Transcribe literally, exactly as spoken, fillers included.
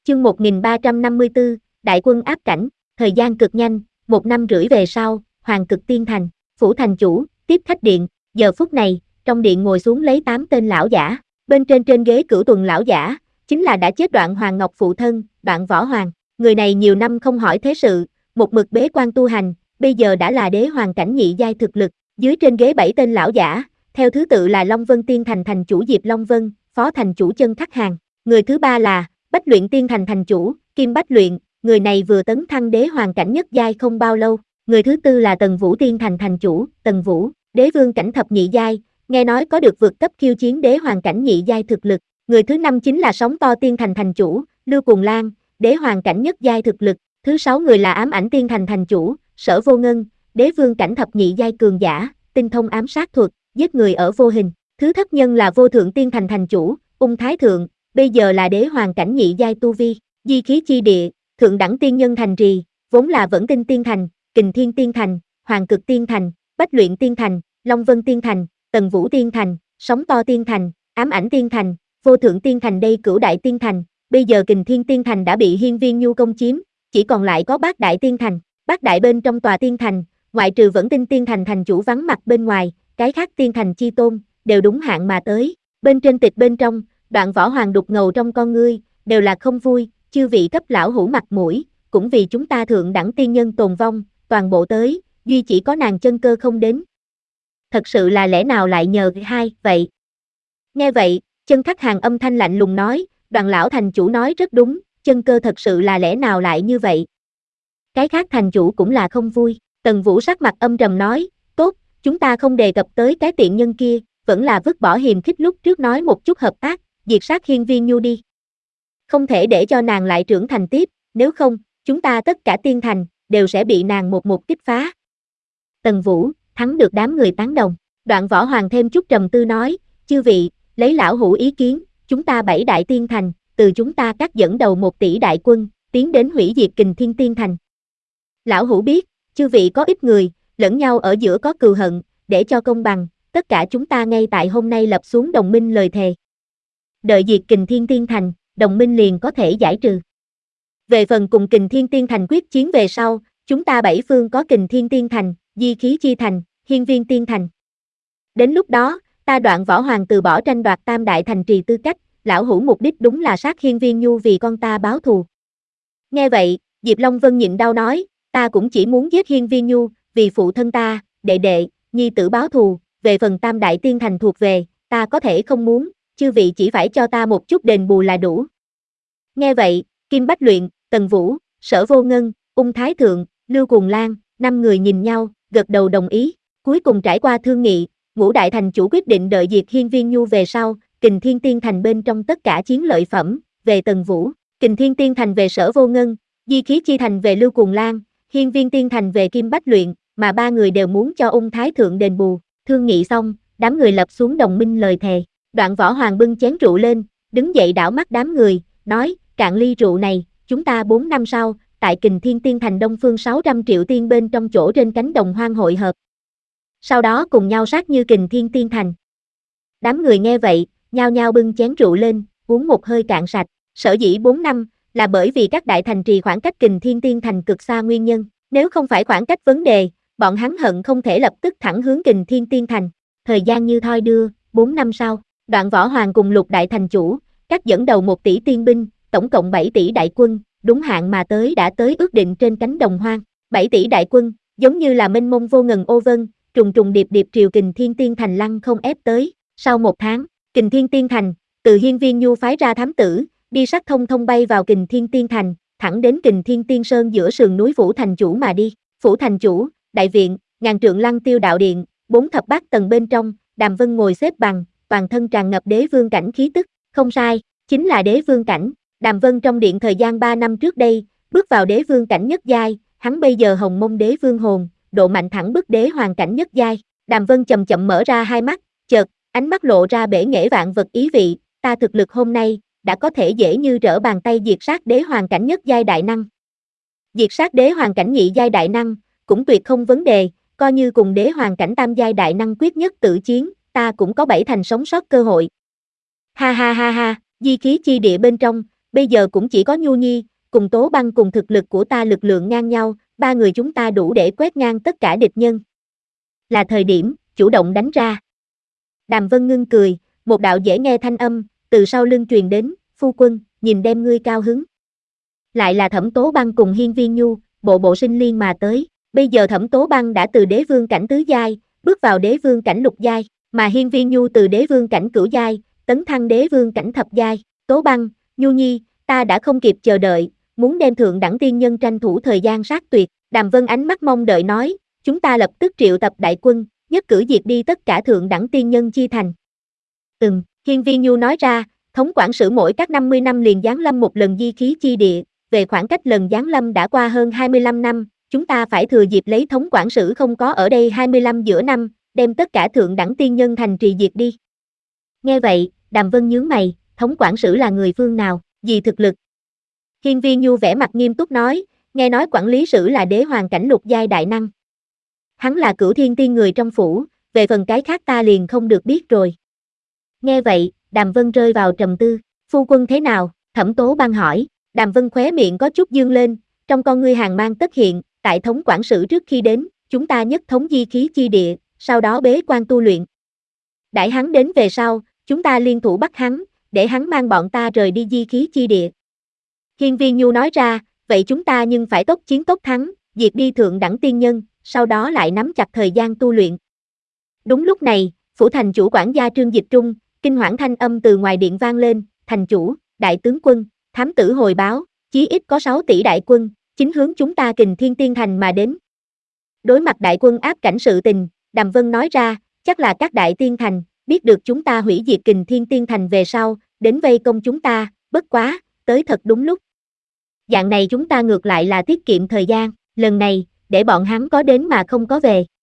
Chương một nghìn ba trăm năm mươi tư, Đại quân áp cảnh, thời gian cực nhanh, một năm rưỡi về sau, Hoàng Cực Tiên Thành, phủ thành chủ, tiếp khách điện, giờ phút này, trong điện ngồi xuống lấy tám tên lão giả, bên trên trên ghế cửu tuần lão giả, chính là đã chết Đoạn Hoàng Ngọc phụ thân, Đoạn Võ Hoàng, người này nhiều năm không hỏi thế sự, một mực bế quan tu hành, bây giờ đã là đế hoàng cảnh nhị giai thực lực, dưới trên ghế bảy tên lão giả, theo thứ tự là Long Vân Tiên Thành thành chủ Diệp Long Vân, phó thành chủ Chân Khắc Hàng, người thứ ba là Bách Luyện Tiên Thành thành chủ, Kim Bách Luyện, người này vừa tấn thăng đế hoàng cảnh nhất giai không bao lâu, người thứ tư là Tần Vũ Tiên Thành thành chủ, Tần Vũ, đế vương cảnh thập nhị giai, nghe nói có được vượt cấp khiêu chiến đế hoàng cảnh nhị giai thực lực, người thứ năm chính là Sóng To Tiên Thành thành chủ, Lưu Cuồng Lan, đế hoàng cảnh nhất giai thực lực, thứ sáu người là Ám Ảnh Tiên Thành thành chủ, Sở Vô Ngân, đế vương cảnh thập nhị giai cường giả, tinh thông ám sát thuật, giết người ở vô hình, thứ thất nhân là Vô Thượng Tiên Thành thành chủ, Ung Thái Thượng, bây giờ là đế hoàng cảnh nhị giai tu vi, Di Khí Chi Địa, Thượng đẳng tiên nhân thành trì, vốn là Vẫn Tinh Tiên Thành, Kình Thiên Tiên Thành, Hoàng Cực Tiên Thành, Bách Luyện Tiên Thành, Long Vân Tiên Thành, Tần Vũ Tiên Thành, Sóng To Tiên Thành, Ám Ảnh Tiên Thành, Vô Thượng Tiên Thành đây cửu đại tiên thành, bây giờ Kình Thiên Tiên Thành đã bị Hiên Viên Nhu công chiếm, chỉ còn lại có Bát Đại Tiên Thành, Bát Đại bên trong tòa tiên thành, ngoại trừ Vẫn Tinh Tiên Thành thành chủ vắng mặt bên ngoài, cái khác tiên thành chi tôn, đều đúng hạn mà tới, bên trên tịch bên trong, Đoạn Võ Hoàng đục ngầu trong con ngươi, đều là không vui, chư vị cấp lão hủ mặt mũi, cũng vì chúng ta thượng đẳng tiên nhân tồn vong, toàn bộ tới, duy chỉ có nàng Chân Cơ không đến. Thật sự là lẽ nào lại nhờ hai, vậy? Nghe vậy, Chân Khắc Hàng âm thanh lạnh lùng nói, Đoạn lão thành chủ nói rất đúng, Chân Cơ thật sự là lẽ nào lại như vậy? Cái khác thành chủ cũng là không vui, Tần Vũ sắc mặt âm trầm nói, tốt, chúng ta không đề cập tới cái tiện nhân kia, vẫn là vứt bỏ hiềm khích lúc trước nói một chút hợp tác, diệt sát Hiên Viên Nhu đi. Không thể để cho nàng lại trưởng thành tiếp, nếu không, chúng ta tất cả tiên thành, đều sẽ bị nàng một một kích phá. Tần Vũ, thắng được đám người tán đồng, Đoạn Võ Hoàng thêm chút trầm tư nói, chư vị, lấy lão hủ ý kiến, chúng ta bảy đại tiên thành, từ chúng ta cắt dẫn đầu một tỷ đại quân, tiến đến hủy diệt Kình Thiên Tiên Thành. Lão hủ biết, chư vị có ít người, lẫn nhau ở giữa có cừu hận, để cho công bằng, tất cả chúng ta ngay tại hôm nay lập xuống đồng minh lời thề. Đợi diệt Kình Thiên Tiên Thành, đồng minh liền có thể giải trừ. Về phần cùng Kình Thiên Tiên Thành quyết chiến về sau, chúng ta bảy phương có Kình Thiên Tiên Thành, Di Khí Chi Thành, Hiên Viên Tiên Thành. Đến lúc đó, ta Đoạn Võ Hoàng từ bỏ tranh đoạt tam đại thành trì tư cách, lão hủ mục đích đúng là sát Hiên Viên Nhu vì con ta báo thù. Nghe vậy, Diệp Long Vân nhịn đau nói, ta cũng chỉ muốn giết Hiên Viên Nhu, vì phụ thân ta, đệ đệ, nhi tử báo thù, về phần tam đại tiên thành thuộc về, ta có thể không muốn, chư vị chỉ phải cho ta một chút đền bù là đủ. Nghe vậy, Kim Bách Luyện, Tần Vũ, Sở Vô Ngân, Ung Thái Thượng, Lưu Cuồng Lan, năm người nhìn nhau, gật đầu đồng ý, cuối cùng trải qua thương nghị, ngũ đại thành chủ quyết định đợi diệt Hiên Viên Nhu về sau, Kình Thiên Tiên Thành bên trong tất cả chiến lợi phẩm, về Tần Vũ, Kình Thiên Tiên Thành về Sở Vô Ngân, Di Khí Chi Thành về Lưu Cuồng Lan, Hiên Viên Tiên Thành về Kim Bách Luyện, mà ba người đều muốn cho Ung Thái Thượng đền bù, thương nghị xong, đám người lập xuống đồng minh lời thề, Đoạn Võ Hoàng bưng chén rượu lên, đứng dậy đảo mắt đám người, nói, cạn ly rượu này, chúng ta bốn năm sau, tại Kình Thiên Tiên Thành Đông Phương sáu trăm triệu tiên bên trong chỗ trên cánh đồng hoang hội hợp. Sau đó cùng nhau sát như Kình Thiên Tiên Thành. Đám người nghe vậy, nhao nhao bưng chén rượu lên, uống một hơi cạn sạch, sở dĩ bốn năm, là bởi vì các đại thành trì khoảng cách Kình Thiên Tiên Thành cực xa nguyên nhân, nếu không phải khoảng cách vấn đề, bọn hắn hận không thể lập tức thẳng hướng Kình Thiên Tiên Thành, thời gian như thoi đưa, bốn năm sau, Đoạn Võ Hoàng cùng lục đại thành chủ, các dẫn đầu một tỷ tiên binh, tổng cộng bảy tỷ đại quân, đúng hạn mà tới đã tới ước định trên cánh đồng hoang, bảy tỷ đại quân, giống như là mênh mông vô ngần ô vân, trùng trùng điệp điệp triều Kình Thiên Tiên Thành lăng không ép tới, sau một tháng, Kình Thiên Tiên Thành, từ Hiên Viên Nhu phái ra thám tử, đi sát thông thông bay vào Kình Thiên Tiên Thành, thẳng đến Kình Thiên Tiên Sơn giữa sườn núi Phủ Thành Chủ mà đi, Phủ Thành Chủ, đại viện, ngàn trượng lăng tiêu đạo điện, bốn thập bát tầng bên trong, Đàm Vân ngồi xếp bằng, toàn thân tràn ngập đế vương cảnh khí tức, không sai, chính là đế vương cảnh, Đàm Vân trong điện thời gian ba năm trước đây, bước vào đế vương cảnh nhất giai, hắn bây giờ hồng mông đế vương hồn, độ mạnh thẳng bức đế hoàng cảnh nhất giai, Đàm Vân chậm chậm mở ra hai mắt, chợt, ánh mắt lộ ra bể nghệ vạn vật ý vị, ta thực lực hôm nay, đã có thể dễ như trở bàn tay diệt sát đế hoàng cảnh nhất giai đại năng. Diệt sát đế hoàng cảnh nhị giai đại năng, cũng tuyệt không vấn đề, coi như cùng đế hoàng cảnh tam giai đại năng quyết nhất tử chiến, ta cũng có bảy thành sống sót cơ hội. Ha ha ha ha, Di Khí Chi Địa bên trong, bây giờ cũng chỉ có Nhu Nhi, cùng Tố Băng cùng thực lực của ta lực lượng ngang nhau, ba người chúng ta đủ để quét ngang tất cả địch nhân. Là thời điểm, chủ động đánh ra. Đàm Vân ngưng cười, một đạo dễ nghe thanh âm, từ sau lưng truyền đến, phu quân, nhìn đem ngươi cao hứng. Lại là Thẩm Tố Băng cùng Hiên Viên Nhu, bộ bộ sinh liên mà tới, bây giờ Thẩm Tố Băng đã từ đế vương cảnh tứ giai, bước vào đế vương cảnh lục giai, mà Hiên Viên Nhu từ đế vương cảnh cửu giai, tấn thăng đế vương cảnh thập giai. Tố Băng, Nhu Nhi, ta đã không kịp chờ đợi, muốn đem thượng đẳng tiên nhân tranh thủ thời gian sát tuyệt. Đàm Vân ánh mắt mong đợi nói, chúng ta lập tức triệu tập đại quân, nhất cử diệt đi tất cả thượng đẳng tiên nhân chi thành. Ừm, Hiên Viên Nhu nói ra, thống quản sử mỗi các năm mươi năm liền giáng lâm một lần di khí chi địa, về khoảng cách lần giáng lâm đã qua hơn hai mươi lăm năm, chúng ta phải thừa dịp lấy thống quản sử không có ở đây hai mươi lăm giữa năm, đem tất cả thượng đẳng tiên nhân thành trì diệt đi. Nghe vậy, Đàm Vân nhướng mày, thống quản sử là người phương nào, gì thực lực? Hiên Viên Nhu vẻ mặt nghiêm túc nói, nghe nói quản lý sử là đế hoàng cảnh lục giai đại năng. Hắn là Cửu Thiên Tiên người trong phủ, về phần cái khác ta liền không được biết rồi. Nghe vậy, Đàm Vân rơi vào trầm tư, phu quân thế nào? Thẩm Tố Băng hỏi. Đàm Vân khóe miệng có chút dương lên, trong con ngươi hàn mang tất hiện, tại thống quản sử trước khi đến, chúng ta nhất thống di khí chi địa, sau đó bế quan tu luyện. Đãi hắn đến về sau, chúng ta liên thủ bắt hắn, để hắn mang bọn ta rời đi di khí chi địa. Hiên Viên Nhu nói ra, vậy chúng ta nhưng phải tốc chiến tốc thắng, diệt đi thượng đẳng tiên nhân, sau đó lại nắm chặt thời gian tu luyện. Đúng lúc này, phủ thành chủ quản gia Trương Dịch Trung, kinh hoảng thanh âm từ ngoài điện vang lên, thành chủ, đại tướng quân, thám tử hồi báo, chí ít có sáu tỷ đại quân, chính hướng chúng ta Kình Thiên Tiên Thành mà đến. Đối mặt đại quân áp cảnh sự tình, Đàm Vân nói ra, chắc là các đại tiên thành, biết được chúng ta hủy diệt Kình Thiên Tiên Thành về sau, đến vây công chúng ta, bất quá, tới thật đúng lúc. Dạng này chúng ta ngược lại là tiết kiệm thời gian, lần này, để bọn hắn có đến mà không có về.